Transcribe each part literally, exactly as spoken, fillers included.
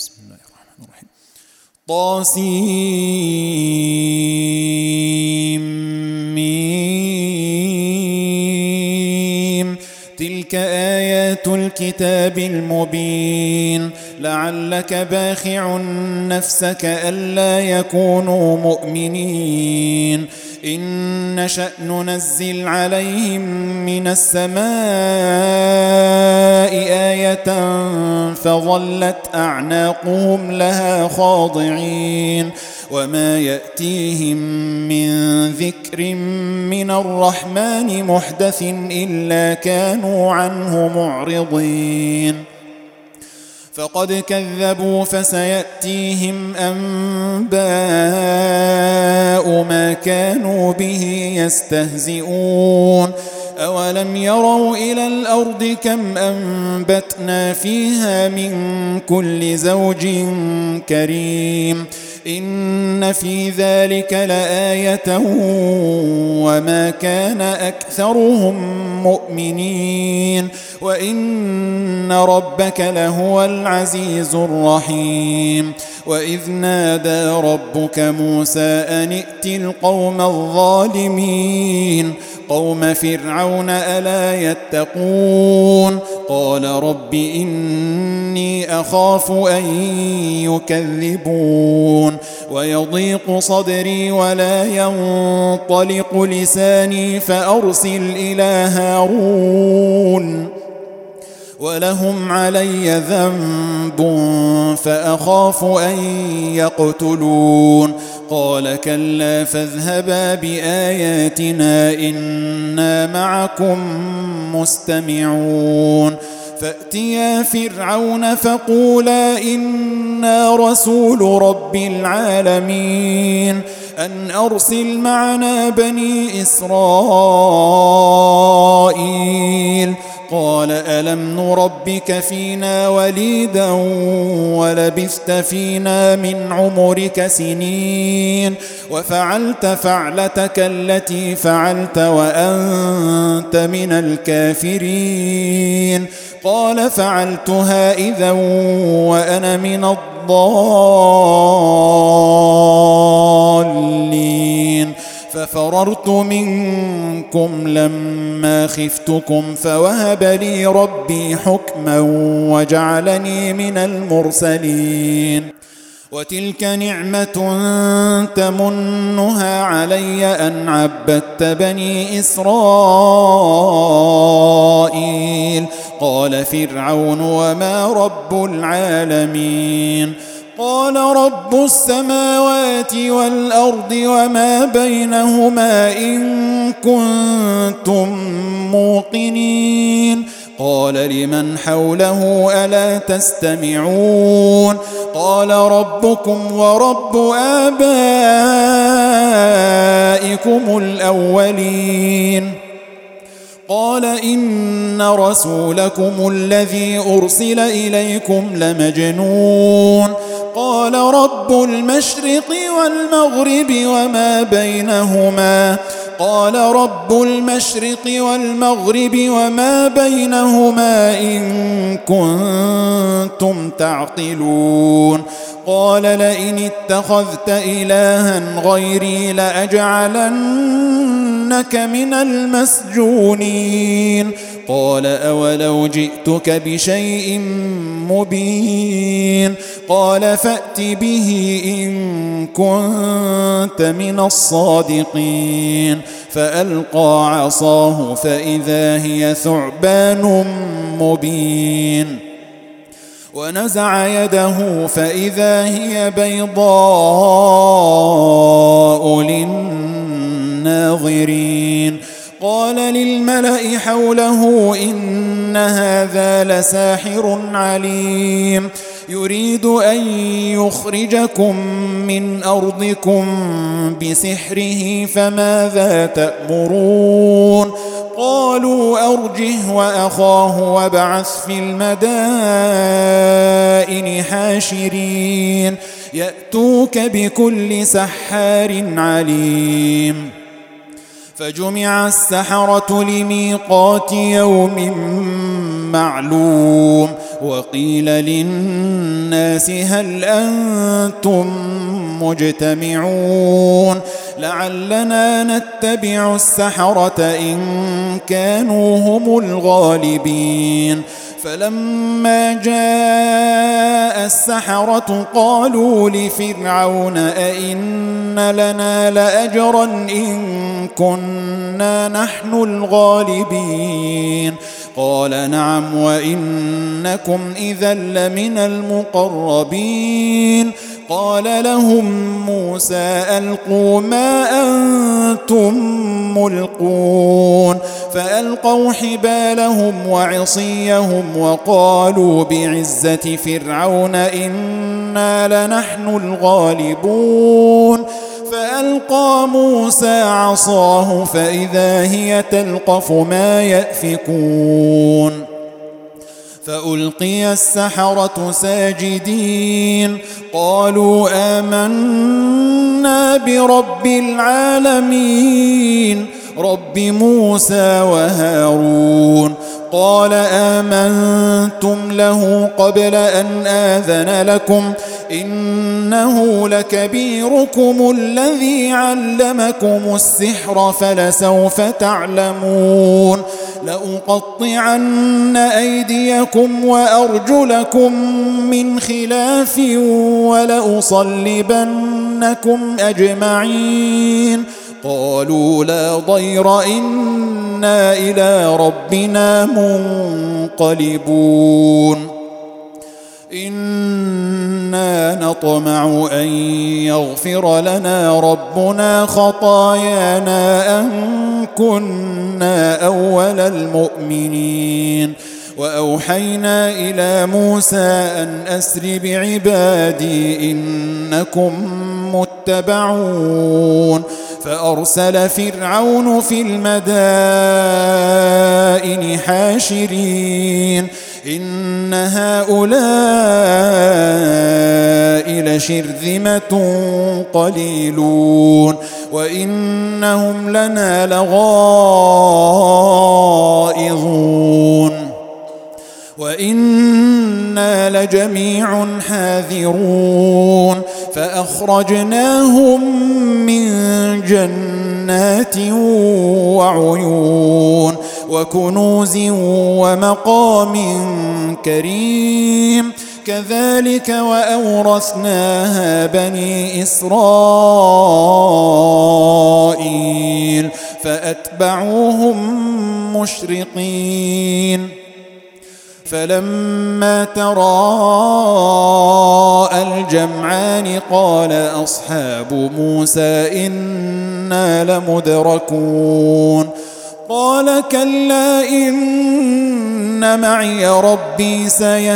بسم الله الرحمن الرحيم. طاسيم تلك آيات الكتاب المبين لعلك باخع نفسك ألا يكونوا مؤمنين إن نشأ ننزل عليهم من السماء آية فظلت أعناقهم لها خاضعين وما يأتيهم من ذكر من الرحمن محدث إلا كانوا عنه معرضين فقد كذبوا فسيأتيهم أنباء ما كانوا به يستهزئون أولم يروا إلى الأرض كم أنبتنا فيها من كل زوج كريم إن في ذلك لآية وما كان أكثرهم مؤمنين وإن ربك لهو العزيز الرحيم وإذ نادى ربك موسى أن ائت القوم الظالمين قوم فرعون ألا يتقون قال رب إني أخاف أن يكذبون ويضيق صدري ولا ينطلق لساني فأرسل إلى هارون ولهم علي ذنب فأخاف أن يقتلون قال كلا فاذهبا بآياتنا إنا معكم مستمعون فأتيا فرعون فقولا إنا رسول رب العالمين أن أرسل معنا بني إسرائيل قال ألم نربك فينا وليدا ولبثت فينا من عمرك سنين وفعلت فعلتك التي فعلت وأنت من الكافرين قال فعلتها إذا وأنا من الضالين ففررت منكم لما خفتكم فوهب لي ربي حكما وجعلني من المرسلين وتلك نعمة تمنها علي أن عبدت بني إسرائيل قال فرعون وما رب العالمين قال رب السماوات والأرض وما بينهما إن كنتم موقنين قال لمن حوله ألا تستمعون قال ربكم ورب آبائكم الأولين قال إن رسولكم الذي أرسل إليكم لمجنون قال رب المشرق والمغرب وما بينهما قال رب المشرق والمغرب وما بينهما إن كنتم تعقلون قال لئن اتخذت إلها غيري لأجعلنك من المسجونين قال أولو جئتك بشيء مبين قال فأت به إن كنت من الصادقين فألقى عصاه فإذا هي ثعبان مبين ونزع يده فإذا هي بيضاء للناظرين قال للملأ حوله إن هذا لساحر عليم يريد أن يخرجكم من أرضكم بسحره فماذا تأمرون قالوا أرجه وأخاه وابعث في المدائن حاشرين يأتوك بكل سحار عليم فجمع السحرة لميقات يوم معلوم وقيل للناس هل أنتم مجتمعون لعلنا نتبع السحرة إن كانوا هم الغالبين فلما جاء السحرة قالوا لفرعون أئن لنا لأجرا إن كنا نحن الغالبين قال نعم وإنكم إذا لمن المقربين قال لهم موسى ألقوا ما أنتم ملقون فألقوا حبالهم وعصيهم وقالوا بعزة فرعون إنا لنحن الغالبون فألقى موسى عصاه فإذا هي تلقف ما يأفكون فألقي السحرة ساجدين قالوا آمنا برب العالمين رب موسى وهارون قال آمنتم له قبل أن آذن لكم إنه لكبيركم الذي علمكم السحر فلسوف تعلمون لأقطعن أيديكم وأرجلكم من خلاف ولأصلبنكم أجمعين قالوا لا ضير إنا إلى ربنا منقلبون إنا نطمع أن يغفر لنا ربنا خطايانا أن كنا أول المؤمنين وأوحينا إلى موسى أن أسر بعبادي إنكم متبعون فأرسل فرعون في المدائن حاشرين إن هؤلاء لشرذمة قليلون وإنهم لنا لغائظون وإنا لجميع حاذرون فأخرجناهم من جنات وعيون وكنوز ومقام كريم كذلك وأورثناها بني إسرائيل فأتبعوهم مشرقين فلما تراءى الجمعان قال أصحاب موسى إنا لمدركون قال كلا إن معي ربي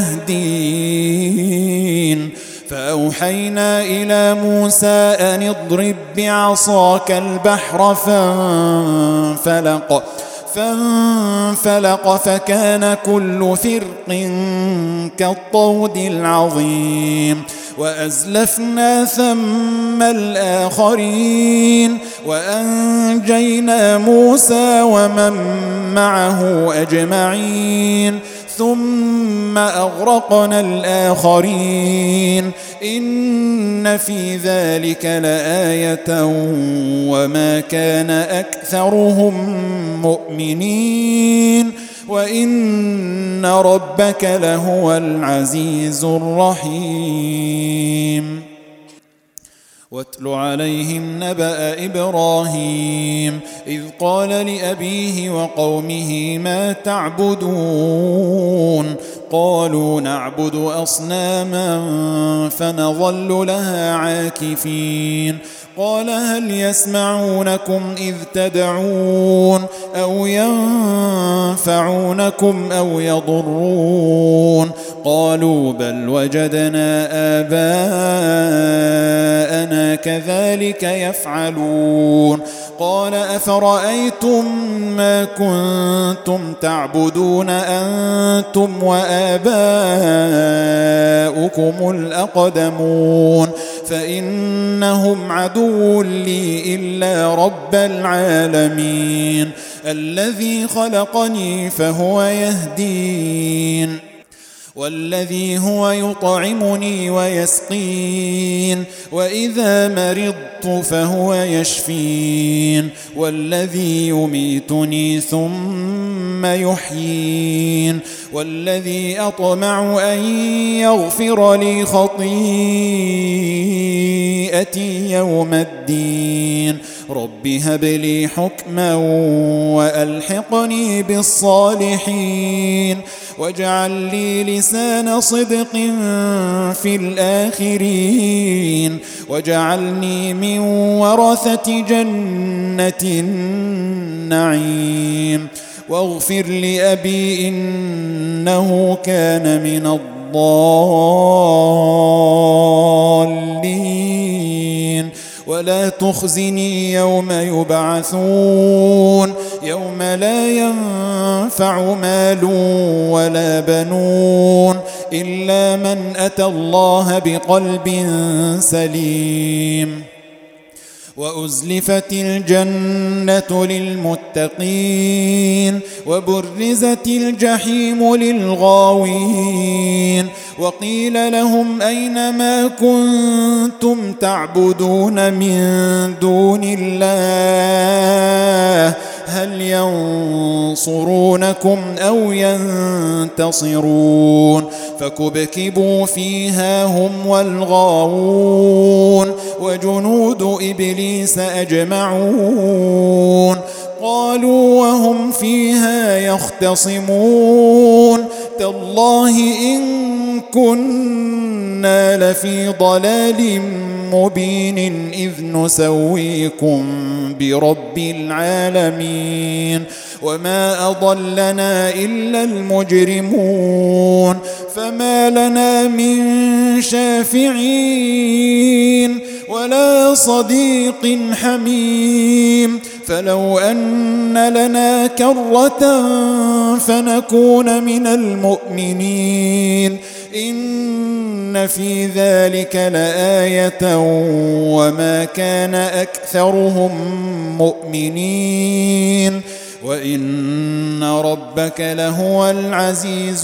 سيهدين فأوحينا إلى موسى أن اضرب بعصاك البحر فانفلق فانفلق فكان كل فرق كالطود العظيم وأزلفنا ثم الآخرين وأنجينا موسى ومن معه أجمعين ثم أغرقنا الآخرين إن في ذلك لآية وما كان أكثرهم مؤمنين وإن ربك لهو العزيز الرحيم واتل عليهم نبأ إبراهيم إذ قال لأبيه وقومه ما تعبدون قالوا نعبد أصناما فنظل لها عاكفين قال هل يسمعونكم إذ تدعون أو ينفعونكم أو يضرون قالوا بل وجدنا آباءنا كذلك يفعلون قال أفرأيتم ما كنتم تعبدون أنتم وآباؤكم الأقدمون فإنهم عدو لي إلا رب العالمين الذي خلقني فهو يهدين والذي هو يطعمني ويسقين وإذا مرضت فهو يشفين والذي يميتني ثم يحيين والذي أطمع أن يغفر لي خطيئتي يوم الدين رب هب لي حكما وألحقني بالصالحين واجعل لي لسان صدق في الآخرين واجعلني من ورثة جنة النعيم واغفر لأبي إنه كان من الضالين ولا تخزني يوم يبعثون يوم لا ينفع مال ولا بنون إلا من أتى الله بقلب سليم وأزلفت الجنة للمتقين وبرزت الجحيم للغاوين وقيل لهم أين ما كنتم تعبدون من دون الله هل ينصرونكم أو ينتصرون فكبكبوا فيها هم والغاوون وجنود إبليس أجمعون قالوا وهم فيها يختصمون تالله إن كنا لفي ضلال مبين إذ نسويكم برب العالمين وما أضلنا إلا المجرمون فما لنا من شافعين ولا صديق حميم فلو أن لنا كرة فنكون من المؤمنين إن في ذلك لآية وما كان أكثرهم مؤمنين وإن ربك لهو العزيز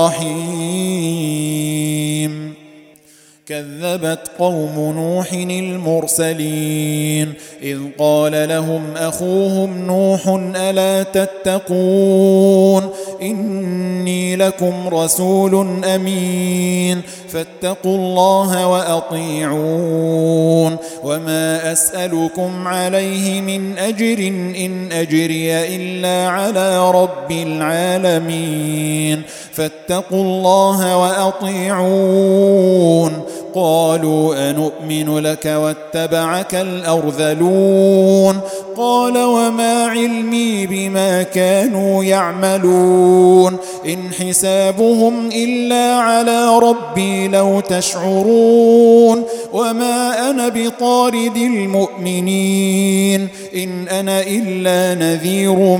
الرحيم كذبت قوم نوح المرسلين إذ قال لهم أخوهم نوح ألا تتقون إني لكم رسول أمين فاتقوا الله وأطيعون وما أسألكم عليه من أجر إن أجري إلا على رب العالمين فاتقوا الله وأطيعون قالوا أنؤمن لك واتبعك الأرذلون قال وما علمي بما كانوا يعملون إن حسابهم إلا على ربي لو تشعرون وما أنا بطارد المؤمنين إن أنا إلا نذير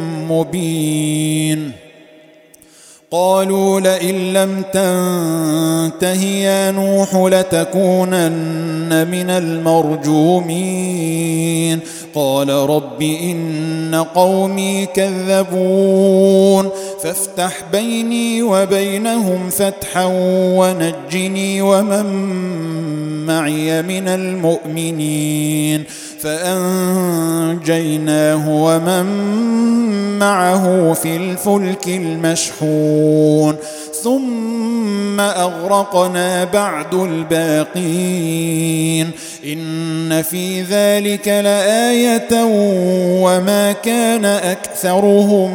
مبين قالوا لئن لم تنته يا نوح لتكونن من المرجومين قال رب إن قومي كذبون فافتح بيني وبينهم فتحا ونجني ومن معي من المؤمنين فأنجيناه ومن معه في الفلك المشحون ثم أغرقنا بعد الباقين إن في ذلك لآية وما كان أكثرهم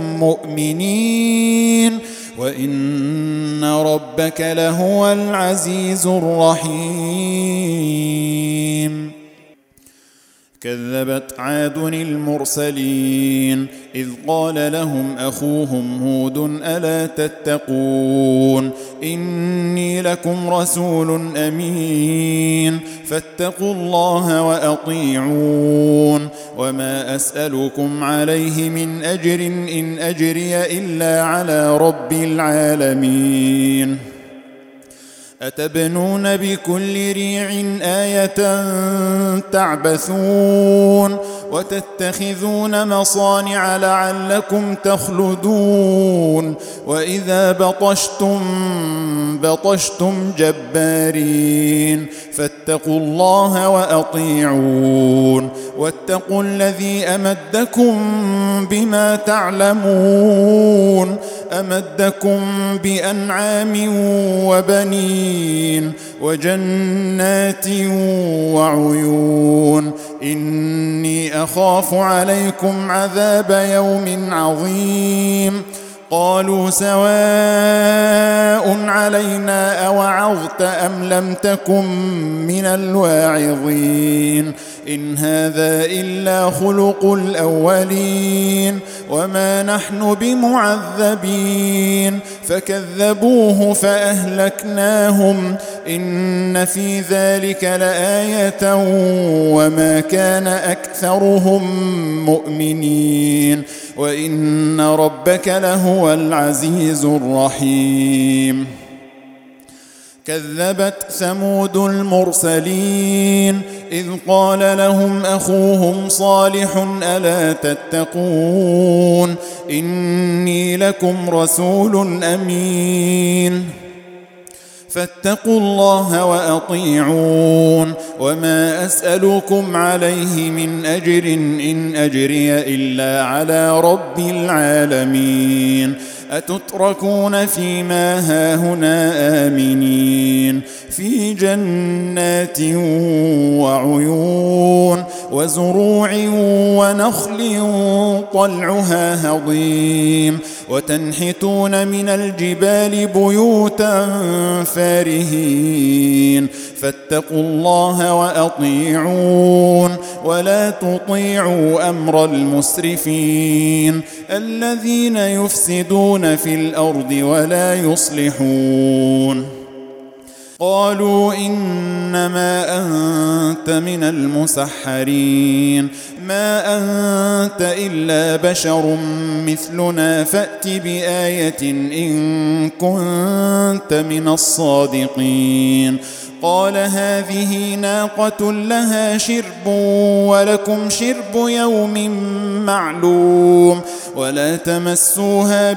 مؤمنين وإن ربك لهو العزيز الرحيم كذبت عاد المرسلين إذ قال لهم أخوهم هود ألا تتقون إني لكم رسول أمين فاتقوا الله وأطيعون وما أسألكم عليه من أجر إن أجري إلا على رب العالمين أتبنون بكل ريع آية تعبثون وتتخذون مصانع لعلكم تخلدون وإذا بطشتم بطشتم جبارين فاتقوا الله وأطيعون واتقوا الذي أمدكم بما تعلمون أمدكم بأنعام وبنين وجنات وعيون إني أخاف عليكم عذاب يوم عظيم قالوا سواء علينا أوعظت أم لم تكن من الواعظين إن هذا إلا خلق الأولين وما نحن بمعذبين فكذبوه فأهلكناهم إن في ذلك لآية وما كان أكثرهم مؤمنين وإن ربك لهو العزيز الرحيم كذبت ثمود المرسلين إذ قال لهم أخوهم صالح ألا تتقون إني لكم رسول أمين فاتقوا الله وأطيعون وما أسألكم عليه من أجر إن أجري إلا على رب العالمين أتتركون فيما هاهنا آمنين في جنات وعيون وزروع ونخل طلعها هضيم وتنحتون من الجبال بيوتا فارهين فاتقوا الله وأطيعون ولا تطيعوا أمر المسرفين الذين يفسدون في الأرض ولا يصلحون قالوا إنما أنت من المسحرين ما أنت إلا بشر مثلنا فأت بآية إن كنت من الصادقين قال هذه ناقة لها شرب ولكم شرب يوم معلوم ولا تمسوها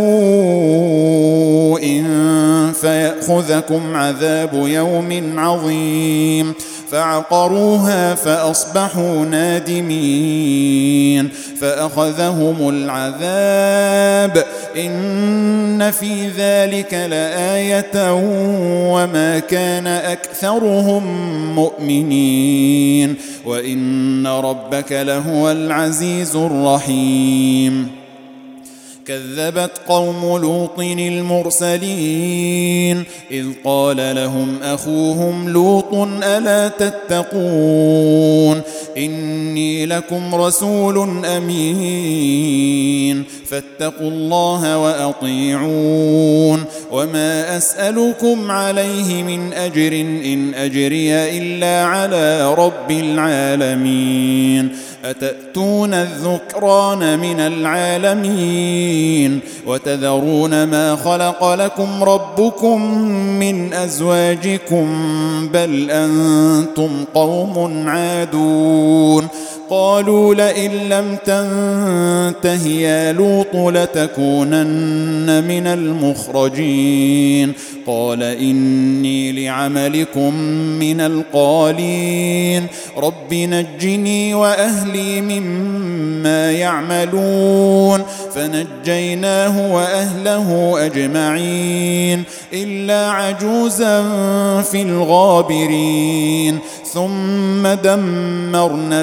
بسوء فيأخذكم عذاب يوم عظيم فعقروها فأصبحوا نادمين فأخذهم العذاب إن في ذلك لآية وما كان أكثرهم مؤمنين وإن ربك لهو العزيز الرحيم كذبت قوم لوط المرسلين إذ قال لهم أخوهم لوط ألا تتقون إني لكم رسول أمين فاتقوا الله وأطيعون وما أسألكم عليه من أجر إن أجري إلا على رب العالمين أتأتون الذكران من العالمين وتذرون ما خلق لكم ربكم من أزواجكم بل أنتم قوم عادون قالوا لئن لم تنته يا لوط لتكونن من المخرجين قال إني لعملكم من القالين رب نجني وأهلي مما يعملون فنجيناه وأهله أجمعين إلا عجوزا في الغابرين ثم دمرنا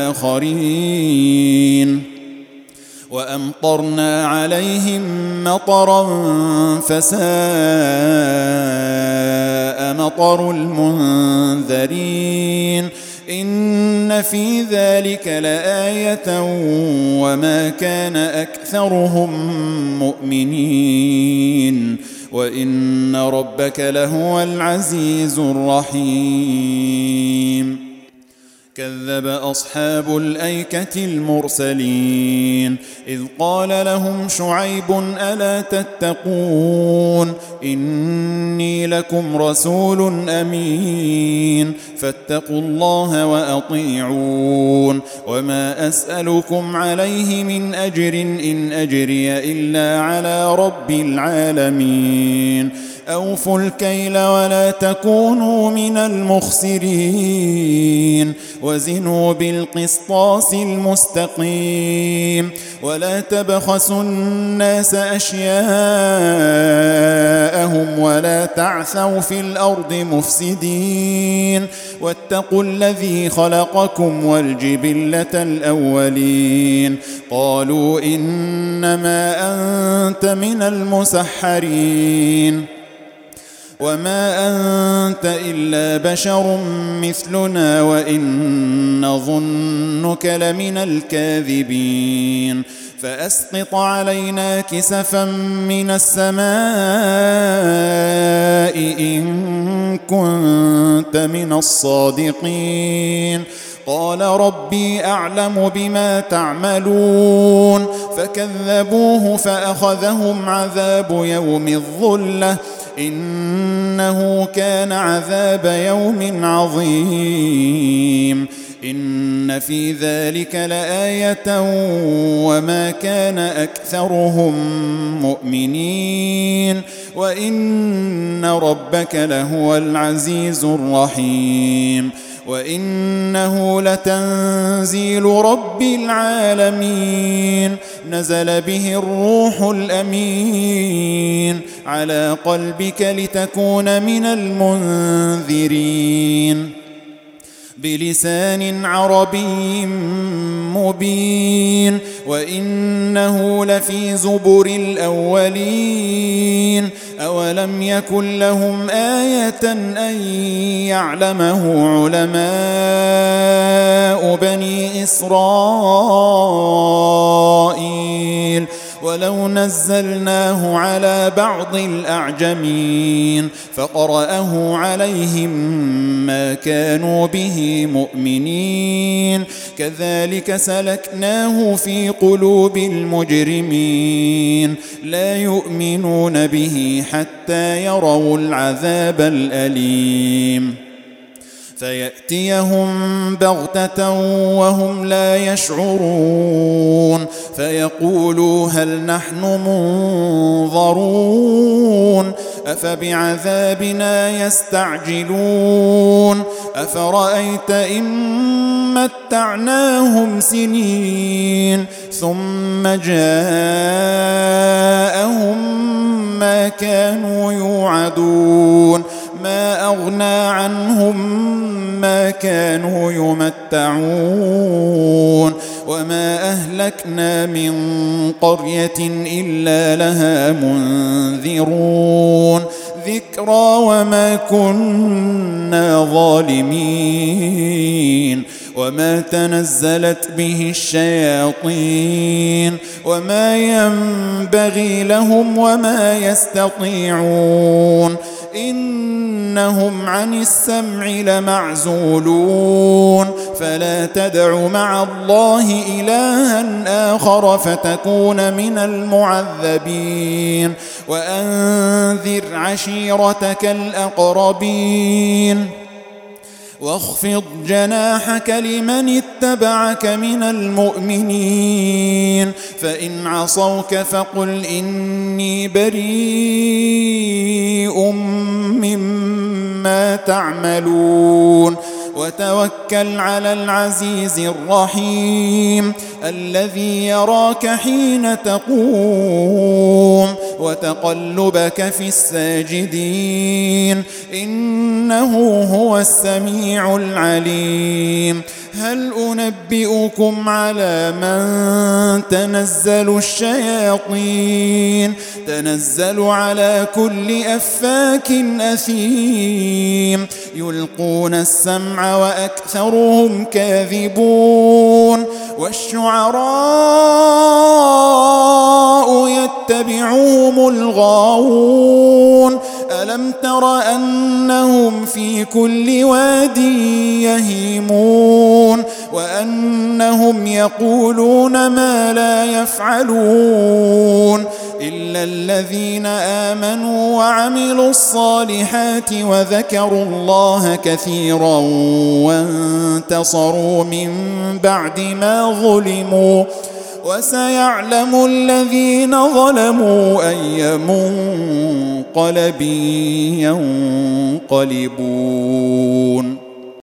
الآخرين وأمطرنا عليهم مطرا فساء مطر المنذرين إن في ذلك لآية وما كان أكثرهم مؤمنين وإن ربك لهو العزيز الرحيم. كذب أصحاب الأيكة المرسلين إذ قال لهم شعيب ألا تتقون إني لكم رسول أمين فاتقوا الله وأطيعون وما أسألكم عليه من أجر إن أجري إلا على رب العالمين أوفوا الكيل ولا تكونوا من المخسرين وزنوا بالقسطاس المستقيم ولا تبخسوا الناس أشياءهم ولا تعثوا في الأرض مفسدين واتقوا الذي خلقكم والجبلة الأولين قالوا إنما أنت من المسحرين وما أنت إلا بشر مثلنا وإن نظنك لمن الكاذبين فأسقط علينا كسفا من السماء إن كنت من الصادقين قال ربي أعلم بما تعملون فكذبوه فأخذهم عذاب يوم الظلة إنه كان عذاب يوم عظيم إن في ذلك لآية وما كان أكثرهم مؤمنين وإن ربك لهو العزيز الرحيم وإنه لتنزيل رب العالمين نزل به الروح الأمين على قلبك لتكون من المنذرين بلسان عربي مبين وإنه لفي زبر الأولين أولم يكن لهم آية أن يعلمه علماء بني إسرائيل ولو نزلناه على بعض الأعجمين فقرأه عليهم ما كانوا به مؤمنين كذلك سلكناه في قلوب المجرمين لا يؤمنون به حتى يروا العذاب الأليم فيأتيهم بغتة وهم لا يشعرون فيقولوا هل نحن منظرون أفبعذابنا يستعجلون أفرأيت إن متعناهم سنين ثم جاءهم ما كانوا يوعدون ما أغنى عنهم ما كانوا يمتعون وما أهلكنا من قرية إلا لها منذرون ذكرى وما كنا ظالمين وما تنزلت به الشياطين وما ينبغي لهم وما يستطيعون إنهم عن السمع لمعزولون فلا تدع مع الله إلها آخر فتكون من المعذبين وأنذر عشيرتك الأقربين واخفض جناحك لمن اتبعك من المؤمنين فإن عصوك فقل إني بريء مما تعملون وتوكل على العزيز الرحيم الذي يراك حين تقوم وتقلبك في الساجدين إنه هو السميع العليم هل أنبئكم على من تنزل الشياطين تنزل على كل أفاك أثيم يلقون السمع وأكثرهم كاذبون والشعراء يتبعهم الغاوون ألم تر أنهم في كل واد يهيمون وأنهم يقولون ما لا يفعلون إلا الذين آمنوا وعملوا الصالحات وذكروا الله كثيرا وانتصروا من بعد ما ظلموا وسيعلم الذين ظلموا أي منقلب ينقلبون.